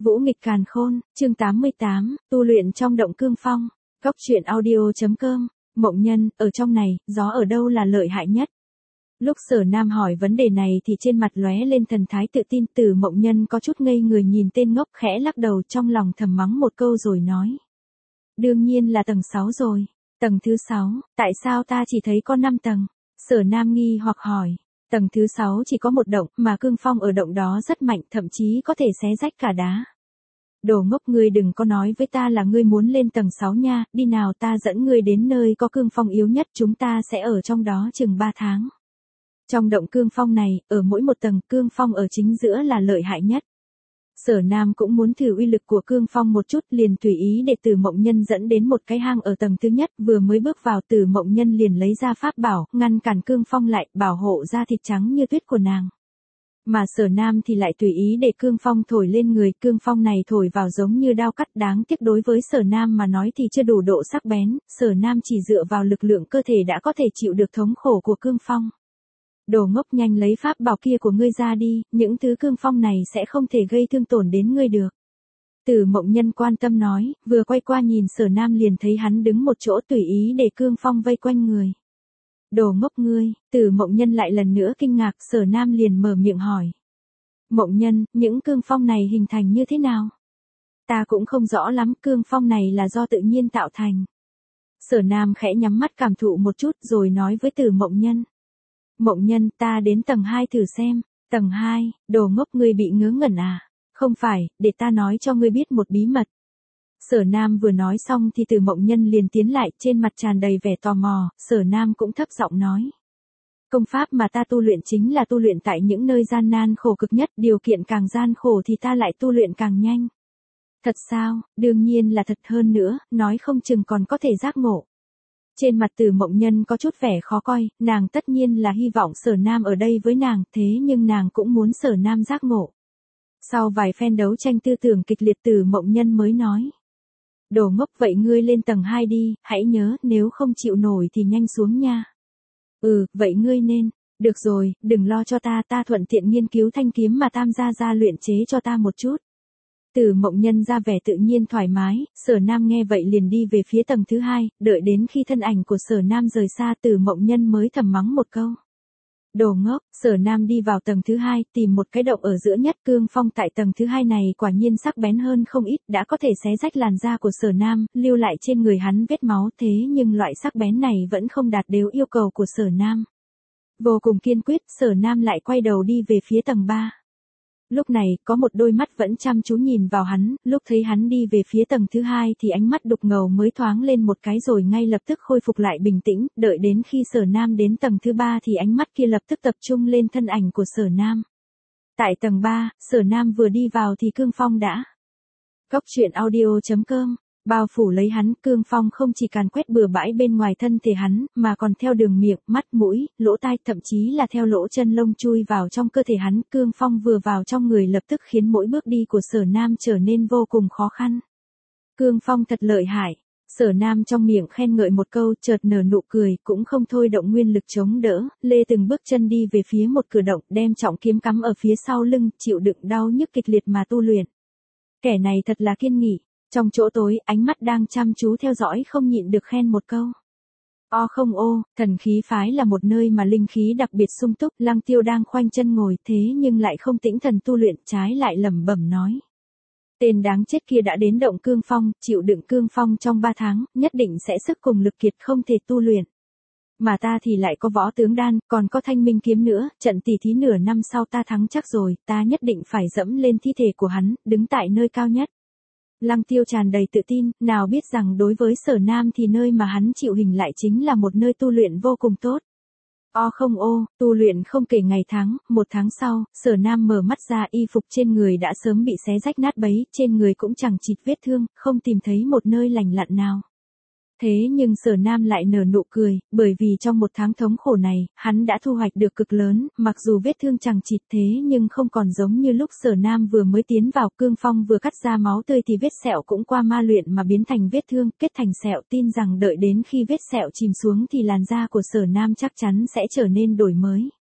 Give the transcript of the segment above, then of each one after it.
Vũ nghịch càn khôn, chương 88, tu luyện trong động cương phong. Góc truyện audio.com, Mộng Nhân, ở trong này, gió ở đâu là lợi hại nhất? Lúc Sở Nam hỏi vấn đề này thì trên mặt lóe lên thần thái tự tin. Từ Mộng Nhân có chút ngây người nhìn tên ngốc, khẽ lắc đầu, trong lòng thầm mắng một câu rồi nói. Đương nhiên là tầng 6 rồi. Tầng thứ 6, tại sao ta chỉ thấy có 5 tầng? Sở Nam nghi hoặc hỏi. Tầng thứ 6 chỉ có một động, mà cương phong ở động đó rất mạnh, thậm chí có thể xé rách cả đá. Đồ ngốc, ngươi đừng có nói với ta là ngươi muốn lên tầng 6 nha, đi nào, ta dẫn ngươi đến nơi có cương phong yếu nhất, chúng ta sẽ ở trong đó chừng 3 tháng. Trong động cương phong này, ở mỗi một tầng, cương phong ở chính giữa là lợi hại nhất. Sở Nam cũng muốn thử uy lực của cương phong một chút, liền tùy ý để Từ Mộng Nhân dẫn đến một cái hang ở tầng thứ nhất. Vừa mới bước vào, Từ Mộng Nhân liền lấy ra pháp bảo, ngăn cản cương phong lại, bảo hộ da thịt trắng như tuyết của nàng. Mà Sở Nam thì lại tùy ý để cương phong thổi lên người. Cương phong này thổi vào giống như đao cắt, đáng tiếc đối với Sở Nam mà nói thì chưa đủ độ sắc bén. Sở Nam chỉ dựa vào lực lượng cơ thể đã có thể chịu được thống khổ của cương phong. Đồ ngốc, nhanh lấy pháp bảo kia của ngươi ra đi, những thứ cương phong này sẽ không thể gây thương tổn đến ngươi được. Từ Mộng Nhân quan tâm nói, vừa quay qua nhìn Sở Nam liền thấy hắn đứng một chỗ tùy ý để cương phong vây quanh người. Đồ ngốc ngươi, Từ Mộng Nhân lại lần nữa kinh ngạc. Sở Nam liền mở miệng hỏi. Mộng Nhân, những cương phong này hình thành như thế nào? Ta cũng không rõ lắm, cương phong này là do tự nhiên tạo thành. Sở Nam khẽ nhắm mắt cảm thụ một chút rồi nói với Từ Mộng Nhân. Mộng Nhân, ta đến tầng 2 thử xem. Tầng 2, đồ ngốc, ngươi bị ngớ ngẩn à? Không phải, để ta nói cho ngươi biết một bí mật. Sở Nam vừa nói xong thì Từ Mộng Nhân liền tiến lại, trên mặt tràn đầy vẻ tò mò. Sở Nam cũng thấp giọng nói. Công pháp mà ta tu luyện chính là tu luyện tại những nơi gian nan khổ cực nhất, điều kiện càng gian khổ thì ta lại tu luyện càng nhanh. Thật sao? Đương nhiên là thật, hơn nữa, nói không chừng còn có thể giác ngộ. Trên mặt Từ Mộng Nhân có chút vẻ khó coi, nàng tất nhiên là hy vọng Sở Nam ở đây với nàng, thế nhưng nàng cũng muốn Sở Nam giác ngộ. Sau vài phen đấu tranh tư tưởng kịch liệt, Từ Mộng Nhân mới nói. Đồ ngốc, vậy ngươi lên tầng 2 đi, hãy nhớ, nếu không chịu nổi thì nhanh xuống nha. Vậy ngươi nên, được rồi, đừng lo cho ta, ta thuận tiện nghiên cứu thanh kiếm mà Tam gia luyện chế cho ta một chút. Từ Mộng Nhân ra vẻ tự nhiên thoải mái. Sở Nam nghe vậy liền đi về phía tầng thứ 2, đợi đến khi thân ảnh của Sở Nam rời xa, Từ Mộng Nhân mới thầm mắng một câu. Đồ ngốc. Sở Nam đi vào tầng thứ 2, tìm một cái động ở giữa nhất. Cương phong tại tầng thứ 2 này quả nhiên sắc bén hơn không ít, đã có thể xé rách làn da của Sở Nam, lưu lại trên người hắn vết máu, thế nhưng loại sắc bén này vẫn không đạt đến yêu cầu của Sở Nam. Vô cùng kiên quyết, Sở Nam lại quay đầu đi về phía tầng 3. Lúc này, có một đôi mắt vẫn chăm chú nhìn vào hắn, lúc thấy hắn đi về phía tầng thứ 2 thì ánh mắt đục ngầu mới thoáng lên một cái rồi ngay lập tức khôi phục lại bình tĩnh, đợi đến khi Sở Nam đến tầng thứ 3 thì ánh mắt kia lập tức tập trung lên thân ảnh của Sở Nam. Tại tầng 3, Sở Nam vừa đi vào thì cương phong đã. Góc truyện audio.com, bao phủ lấy hắn. Cương phong không chỉ càn quét bừa bãi bên ngoài thân thể hắn, mà còn theo đường miệng, mắt, mũi, lỗ tai, thậm chí là theo lỗ chân lông chui vào trong cơ thể hắn. Cương phong vừa vào trong người lập tức khiến mỗi bước đi của Sở Nam trở nên vô cùng khó khăn. Cương phong thật lợi hại. Sở Nam trong miệng khen ngợi một câu, chợt nở nụ cười, cũng không thôi động nguyên lực chống đỡ, lê từng bước chân đi về phía một cửa động, đem trọng kiếm cắm ở phía sau lưng, chịu đựng đau nhức kịch liệt mà tu luyện. Kẻ này thật là kiên nghị. Trong chỗ tối, ánh mắt đang chăm chú theo dõi không nhịn được khen một câu. Không ô, Thần Khí Phái là một nơi mà linh khí đặc biệt sung túc. Lăng Tiêu đang khoanh chân ngồi thế nhưng lại không tĩnh thần tu luyện, trái lại lẩm bẩm nói. Tên đáng chết kia đã đến động cương phong, chịu đựng cương phong trong 3 tháng, nhất định sẽ sức cùng lực kiệt không thể tu luyện. Mà ta thì lại có võ tướng đan, còn có thanh minh kiếm nữa, trận tỷ thí nửa năm sau ta thắng chắc rồi, ta nhất định phải dẫm lên thi thể của hắn, đứng tại nơi cao nhất. Lăng Tiêu tràn đầy tự tin, nào biết rằng đối với Sở Nam thì nơi mà hắn chịu hình lại chính là một nơi tu luyện vô cùng tốt. Không ô, tu luyện không kể ngày tháng. 1 tháng sau, Sở Nam mở mắt ra, y phục trên người đã sớm bị xé rách nát bấy, trên người cũng chẳng chịt vết thương, không tìm thấy một nơi lành lặn nào. Thế nhưng Sở Nam lại nở nụ cười, bởi vì trong 1 tháng thống khổ này, hắn đã thu hoạch được cực lớn, mặc dù vết thương chẳng chịt thế nhưng không còn giống như lúc Sở Nam vừa mới tiến vào. Cương phong vừa cắt ra máu tươi thì vết sẹo cũng qua ma luyện mà biến thành vết thương, kết thành sẹo. Tin rằng đợi đến khi vết sẹo chìm xuống thì làn da của Sở Nam chắc chắn sẽ trở nên đổi mới.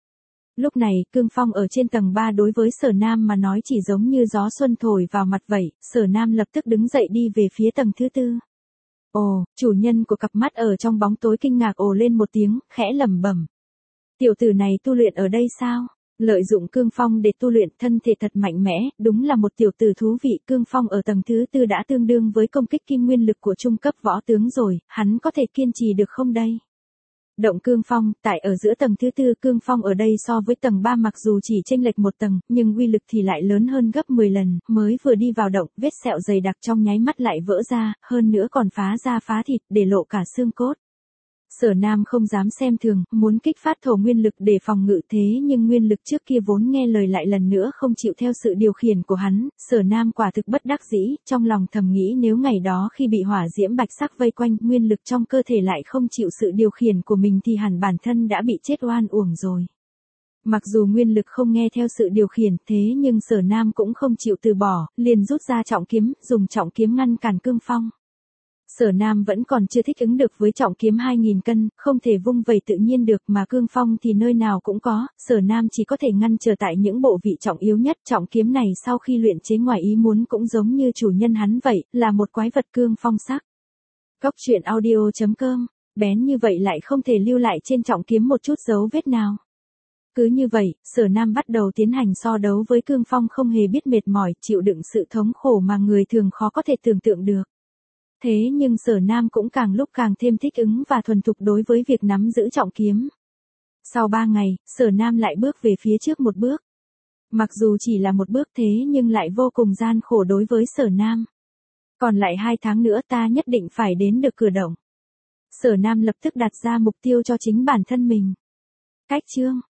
Lúc này, cương phong ở trên tầng 3 đối với Sở Nam mà nói chỉ giống như gió xuân thổi vào mặt vậy, Sở Nam lập tức đứng dậy đi về phía tầng thứ 4. Ồ, chủ nhân của cặp mắt ở trong bóng tối kinh ngạc ồ lên một tiếng, khẽ lẩm bẩm. Tiểu tử này tu luyện ở đây sao? Lợi dụng cương phong để tu luyện thân thể thật mạnh mẽ, đúng là một tiểu tử thú vị. Cương phong ở tầng thứ 4 đã tương đương với công kích kim nguyên lực của trung cấp võ tướng rồi, hắn có thể kiên trì được không đây? Động cương phong, tại ở giữa tầng thứ 4 cương phong ở đây so với tầng 3 mặc dù chỉ chênh lệch một tầng, nhưng uy lực thì lại lớn hơn gấp 10 lần, mới vừa đi vào động, vết sẹo dày đặc trong nháy mắt lại vỡ ra, hơn nữa còn phá da phá thịt, để lộ cả xương cốt. Sở Nam không dám xem thường, muốn kích phát thổ nguyên lực để phòng ngự thế nhưng nguyên lực trước kia vốn nghe lời lại lần nữa không chịu theo sự điều khiển của hắn, Sở Nam quả thực bất đắc dĩ, trong lòng thầm nghĩ nếu ngày đó khi bị hỏa diễm bạch sắc vây quanh, nguyên lực trong cơ thể lại không chịu sự điều khiển của mình thì hẳn bản thân đã bị chết oan uổng rồi. Mặc dù nguyên lực không nghe theo sự điều khiển thế nhưng Sở Nam cũng không chịu từ bỏ, liền rút ra trọng kiếm, dùng trọng kiếm ngăn cản cương phong. Sở Nam vẫn còn chưa thích ứng được với trọng kiếm 2000 cân, không thể vung vẩy tự nhiên được mà cương phong thì nơi nào cũng có, Sở Nam chỉ có thể ngăn trở tại những bộ vị trọng yếu nhất. Trọng kiếm này sau khi luyện chế ngoài ý muốn cũng giống như chủ nhân hắn vậy, là một quái vật cương phong sắc. Góc truyện audio.com, bén như vậy lại không thể lưu lại trên trọng kiếm một chút dấu vết nào. Cứ như vậy, Sở Nam bắt đầu tiến hành so đấu với cương phong không hề biết mệt mỏi, chịu đựng sự thống khổ mà người thường khó có thể tưởng tượng được. Thế nhưng Sở Nam cũng càng lúc càng thêm thích ứng và thuần thục đối với việc nắm giữ trọng kiếm. Sau 3 ngày, Sở Nam lại bước về phía trước một bước. Mặc dù chỉ là một bước thế nhưng lại vô cùng gian khổ đối với Sở Nam. Còn lại 2 tháng nữa ta nhất định phải đến được cửa động. Sở Nam lập tức đặt ra mục tiêu cho chính bản thân mình. Cách chương